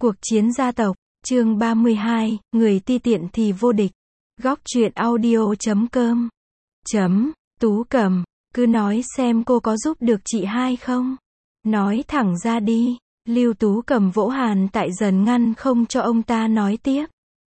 Cuộc chiến gia tộc, chương 32, người ti tiện thì vô địch. Góc truyện audio.com. Tú Cầm, cứ nói xem cô có giúp được chị hai không? Nói thẳng ra đi. Lưu Tú Cầm vỗ Hàn Tại Dần ngăn không cho ông ta nói tiếp.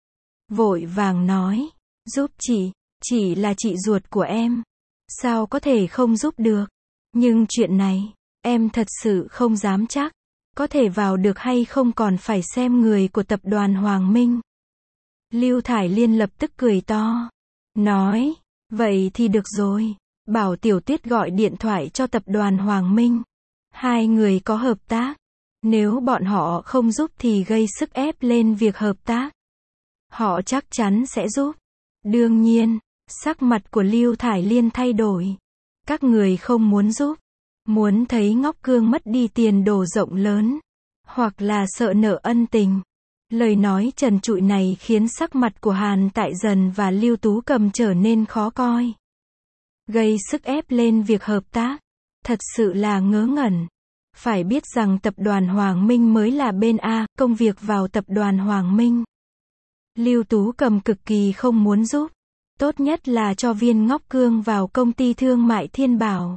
Vội vàng nói, giúp chị là chị ruột của em. Sao có thể không giúp được? Nhưng chuyện này, em thật sự không dám chắc. Có thể vào được hay không còn phải xem người của tập đoàn Hoàng Minh. Lưu Thải Liên lập tức cười to. Nói, vậy thì được rồi. Bảo Tiểu Tuyết gọi điện thoại cho tập đoàn Hoàng Minh. Hai người có hợp tác. Nếu bọn họ không giúp thì gây sức ép lên việc hợp tác. Họ chắc chắn sẽ giúp. Đương nhiên, sắc mặt của Lưu Thải Liên thay đổi. Các người không muốn giúp. Muốn thấy Ngọc Cương mất đi tiền đồ rộng lớn. Hoặc là sợ nợ ân tình. Lời nói trần trụi này khiến sắc mặt của Hàn Tại Dần và Lưu Tú Cầm trở nên khó coi. Gây sức ép lên việc hợp tác. Thật sự là ngớ ngẩn. Phải biết rằng tập đoàn Hoàng Minh mới là bên A, công việc vào tập đoàn Hoàng Minh. Lưu Tú Cầm cực kỳ không muốn giúp. Tốt nhất là cho Viên Ngọc Cương vào công ty thương mại Thiên Bảo.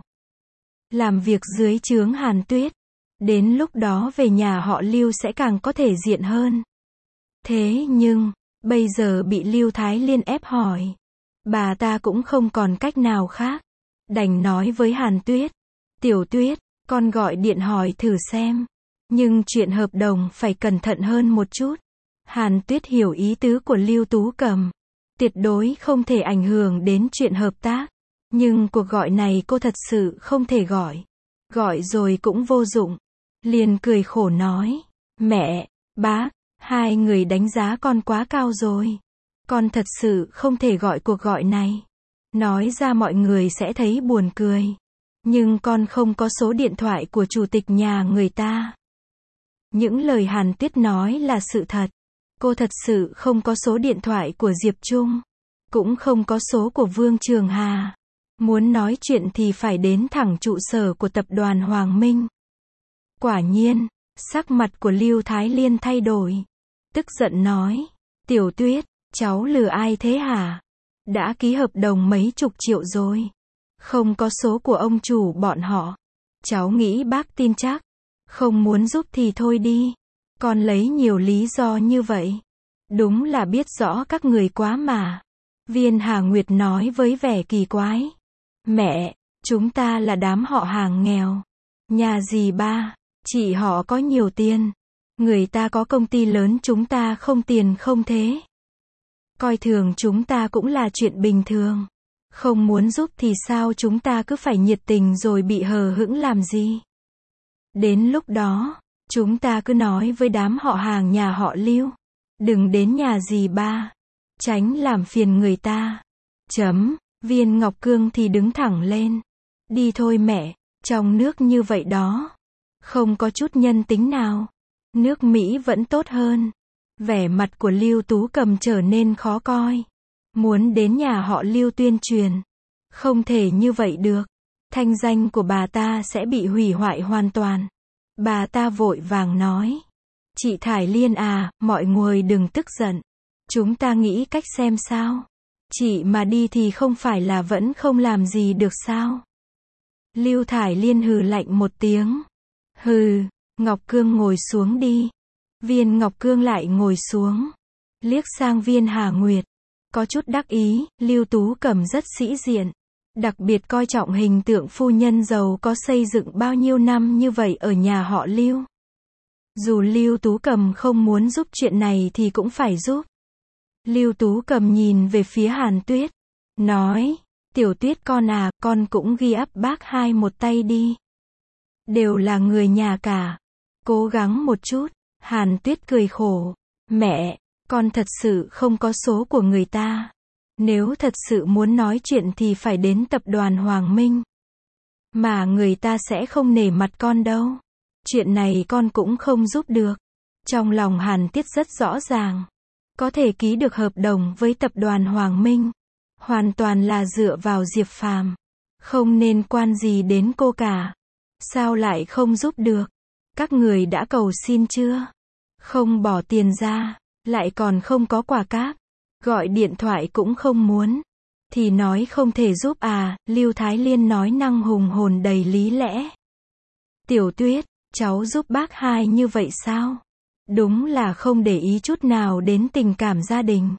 Làm việc dưới trướng Hàn Tuyết. Đến lúc đó về nhà họ Lưu sẽ càng có thể diện hơn. Thế nhưng, bây giờ bị Lưu Thái Liên ép hỏi. Bà ta cũng không còn cách nào khác. Đành nói với Hàn Tuyết. Tiểu Tuyết, con gọi điện hỏi thử xem. Nhưng chuyện hợp đồng phải cẩn thận hơn một chút. Hàn Tuyết hiểu ý tứ của Lưu Tú Cầm. Tuyệt đối không thể ảnh hưởng đến chuyện hợp tác. Nhưng cuộc gọi này cô thật sự không thể gọi. Gọi rồi cũng vô dụng. Liền cười khổ nói. Mẹ, bác, hai người đánh giá con quá cao rồi. Con thật sự không thể gọi cuộc gọi này. Nói ra mọi người sẽ thấy buồn cười. Nhưng con không có số điện thoại của chủ tịch nhà người ta. Những lời Hàn Tuyết nói là sự thật. Cô thật sự không có số điện thoại của Diệp Trung. Cũng không có số của Vương Trường Hà. Muốn nói chuyện thì phải đến thẳng trụ sở của tập đoàn Hoàng Minh. Quả nhiên, sắc mặt của Lưu Thái Liên thay đổi. Tức giận nói, Tiểu Tuyết, cháu lừa ai thế hả? Đã ký hợp đồng mấy chục triệu rồi. Không có số của ông chủ bọn họ. Cháu nghĩ bác tin chắc. Không muốn giúp thì thôi đi. Con lấy nhiều lý do như vậy. Đúng là biết rõ các người quá mà. Viên Hà Nguyệt nói với vẻ kỳ quái. Mẹ, chúng ta là đám họ hàng nghèo. Nhà dì ba, chị họ có nhiều tiền. Người ta có công ty lớn, chúng ta không tiền không thế. Coi thường chúng ta cũng là chuyện bình thường. Không muốn giúp thì sao chúng ta cứ phải nhiệt tình rồi bị hờ hững làm gì? Đến lúc đó, chúng ta cứ nói với đám họ hàng nhà họ Lưu. Đừng đến nhà dì ba. Tránh làm phiền người ta. Viên Ngọc Cương thì đứng thẳng lên. Đi thôi mẹ, trong nước như vậy đó. Không có chút nhân tính nào. Nước Mỹ vẫn tốt hơn. Vẻ mặt của Lưu Tú Cầm trở nên khó coi. Muốn đến nhà họ Lưu tuyên truyền. Không thể như vậy được. Thanh danh của bà ta sẽ bị hủy hoại hoàn toàn. Bà ta vội vàng nói. Chị Thải Liên à, mọi người đừng tức giận. Chúng ta nghĩ cách xem sao. Chị mà đi thì không phải là vẫn không làm gì được sao? Lưu Thải Liên hừ lạnh một tiếng. Hừ, Ngọc Cương ngồi xuống đi. Viên Ngọc Cương lại ngồi xuống. Liếc sang Viên Hà Nguyệt. Có chút đắc ý, Lưu Tú Cầm rất sĩ diện. Đặc biệt coi trọng hình tượng phu nhân giàu có xây dựng bao nhiêu năm như vậy ở nhà họ Lưu. Dù Lưu Tú Cầm không muốn giúp chuyện này thì cũng phải giúp. Lưu Tú Cầm nhìn về phía Hàn Tuyết. Nói, Tiểu Tuyết con à, con cũng ghi ấp bác hai một tay đi. Đều là người nhà cả. Cố gắng một chút. Hàn Tuyết cười khổ. Mẹ, con thật sự không có số của người ta. Nếu thật sự muốn nói chuyện thì phải đến tập đoàn Hoàng Minh. Mà người ta sẽ không nể mặt con đâu. Chuyện này con cũng không giúp được. Trong lòng Hàn Tuyết rất rõ ràng. Có thể ký được hợp đồng với tập đoàn Hoàng Minh. Hoàn toàn là dựa vào Diệp Phàm. Không nên quan gì đến cô cả. Sao lại không giúp được? Các người đã cầu xin chưa? Không bỏ tiền ra, lại còn không có quà cáp, gọi điện thoại cũng không muốn, thì nói không thể giúp à, Lưu Thái Liên nói năng hùng hồn đầy lý lẽ. Tiểu Tuyết, cháu giúp bác hai như vậy sao? Đúng là không để ý chút nào đến tình cảm gia đình.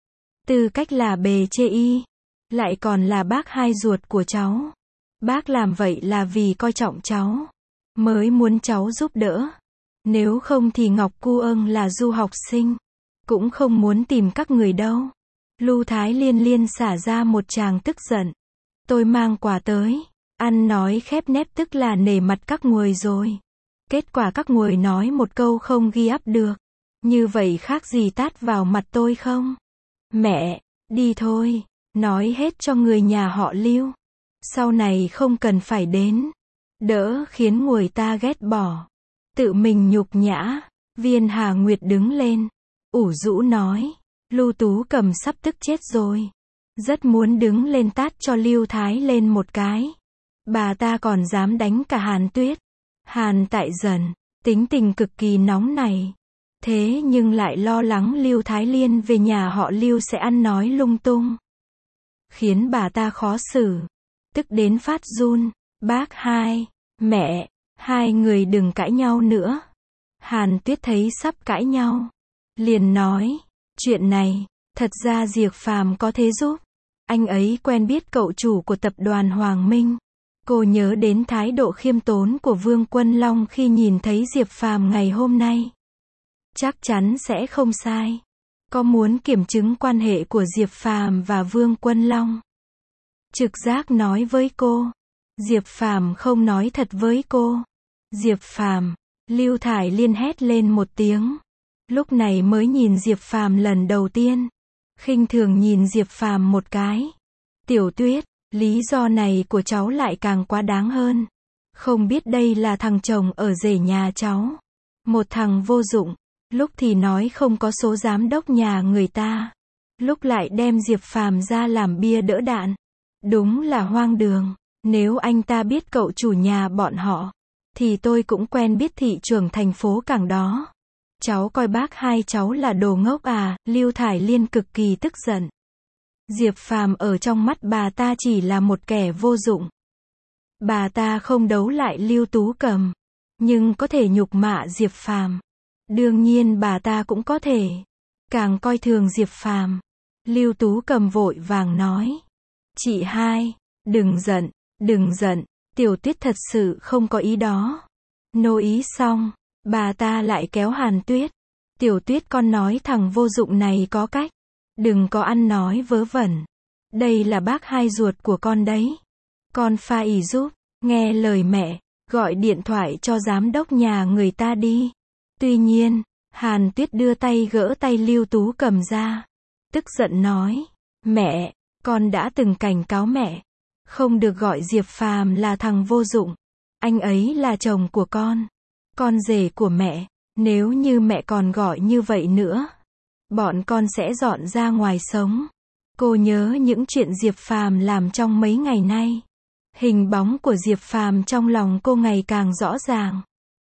Tư cách là bề chê y, lại còn là bác hai ruột của cháu. Bác làm vậy là vì coi trọng cháu, mới muốn cháu giúp đỡ. Nếu không thì Ngọc Cu Âng là du học sinh, cũng không muốn tìm các người đâu. Lưu Thái Liên liên xả ra một tràng tức giận. Tôi mang quà tới, ăn nói khép nép tức là nể mặt các nguội rồi. Kết quả các nguội nói một câu không ghi ắp được. Như vậy khác gì tát vào mặt tôi không? Mẹ, đi thôi, nói hết cho người nhà họ Lưu. Sau này không cần phải đến, đỡ khiến người ta ghét bỏ. Tự mình nhục nhã. Viên Hà Nguyệt đứng lên, ủ rũ nói. Lưu Tú Cầm sắp tức chết rồi. Rất muốn đứng lên tát cho Lưu Thái lên một cái. Bà ta còn dám đánh cả Hàn Tuyết. Hàn Tại Dần, tính tình cực kỳ nóng này. Thế nhưng lại lo lắng Lưu Thái Liên về nhà họ Lưu sẽ ăn nói lung tung. Khiến bà ta khó xử. Tức đến phát run. Bác hai, mẹ, hai người đừng cãi nhau nữa. Hàn Tuyết thấy sắp cãi nhau, liền nói, chuyện này, thật ra Diệp Phàm có thể giúp. Anh ấy quen biết cậu chủ của tập đoàn Hoàng Minh. Cô nhớ đến thái độ khiêm tốn của Vương Quân Long khi nhìn thấy Diệp Phàm ngày hôm nay. Chắc chắn sẽ không sai. Có muốn kiểm chứng quan hệ của Diệp Phàm và Vương Quân Long? Trực giác nói với cô. Diệp Phàm không nói thật với cô. Diệp Phàm, Lưu Thải Liên hét lên một tiếng. Lúc này mới nhìn Diệp Phàm lần đầu tiên. Khinh thường nhìn Diệp Phàm một cái. Tiểu Tuyết, lý do này của cháu lại càng quá đáng hơn. Không biết đây là thằng chồng ở rể nhà cháu. Một thằng vô dụng. Lúc thì nói không có số giám đốc nhà người ta. Lúc lại đem Diệp Phàm ra làm bia đỡ đạn. Đúng là hoang đường. Nếu anh ta biết cậu chủ nhà bọn họ, thì tôi cũng quen biết thị trưởng thành phố Cảng đó. Cháu coi bác hai cháu là đồ ngốc à, Lưu Thải Liên cực kỳ tức giận. Diệp Phàm ở trong mắt bà ta chỉ là một kẻ vô dụng. Bà ta không đấu lại Lưu Tú Cầm, nhưng có thể nhục mạ Diệp Phàm. Đương nhiên bà ta cũng có thể càng coi thường Diệp Phàm. Lưu Tú Cầm vội vàng nói, chị hai, đừng giận, đừng giận, Tiểu Tuyết thật sự không có ý đó. Nô ý xong, bà ta lại kéo Hàn Tuyết. Tiểu Tuyết con nói thằng vô dụng này có cách. Đừng có ăn nói vớ vẩn. Đây là bác hai ruột của con đấy. Con pha ỷ giúp, nghe lời mẹ, gọi điện thoại cho giám đốc nhà người ta đi. Tuy nhiên, Hàn Tuyết đưa tay gỡ tay Lưu Tú Cầm ra. Tức giận nói, mẹ, con đã từng cảnh cáo mẹ. Không được gọi Diệp Phàm là thằng vô dụng. Anh ấy là chồng của con rể của mẹ. Nếu như mẹ còn gọi như vậy nữa, bọn con sẽ dọn ra ngoài sống. Cô nhớ những chuyện Diệp Phàm làm trong mấy ngày nay. Hình bóng của Diệp Phàm trong lòng cô ngày càng rõ ràng.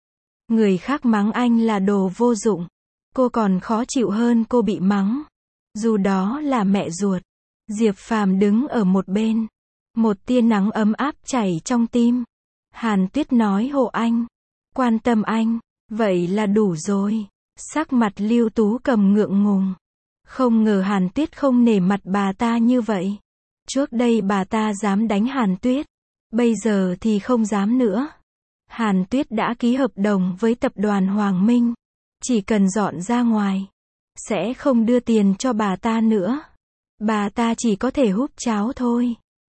Người khác mắng anh là đồ vô dụng, cô còn khó chịu hơn cô bị mắng. Dù đó là mẹ ruột. Diệp Phàm đứng ở một bên. Một tia nắng ấm áp chảy trong tim. Hàn Tuyết nói hộ anh, quan tâm anh, vậy là đủ rồi. Sắc mặt Lưu Tú Cầm ngượng ngùng. Không ngờ Hàn Tuyết không nể mặt bà ta như vậy. Trước đây bà ta dám đánh Hàn Tuyết, bây giờ thì không dám nữa. Hàn Tuyết đã ký hợp đồng với tập đoàn Hoàng Minh. Chỉ cần dọn ra ngoài, sẽ không đưa tiền cho bà ta nữa. Bà ta chỉ có thể húp cháo thôi.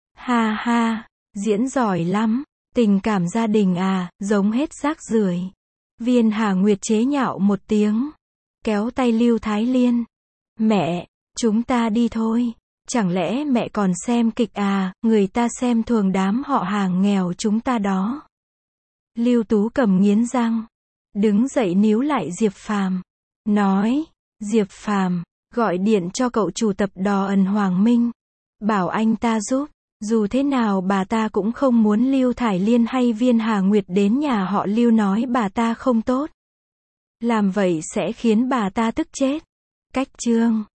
Ha ha, diễn giỏi lắm. Tình cảm gia đình à, giống hết rác rưởi. Viên Hà Nguyệt chế nhạo một tiếng, kéo tay Lưu Thái Liên. Mẹ, chúng ta đi thôi. Chẳng lẽ mẹ còn xem kịch à, người ta xem thường đám họ hàng nghèo chúng ta đó. Lưu Tú Cầm nghiến răng, đứng dậy níu lại Diệp Phàm, nói, Diệp Phàm, gọi điện cho cậu chủ tập đoàn Hoàng Minh, bảo anh ta giúp. Dù thế nào bà ta cũng không muốn Lưu Thải Liên hay Viên Hà Nguyệt đến nhà họ Lưu nói bà ta không tốt. Làm vậy sẽ khiến bà ta tức chết. Cách chương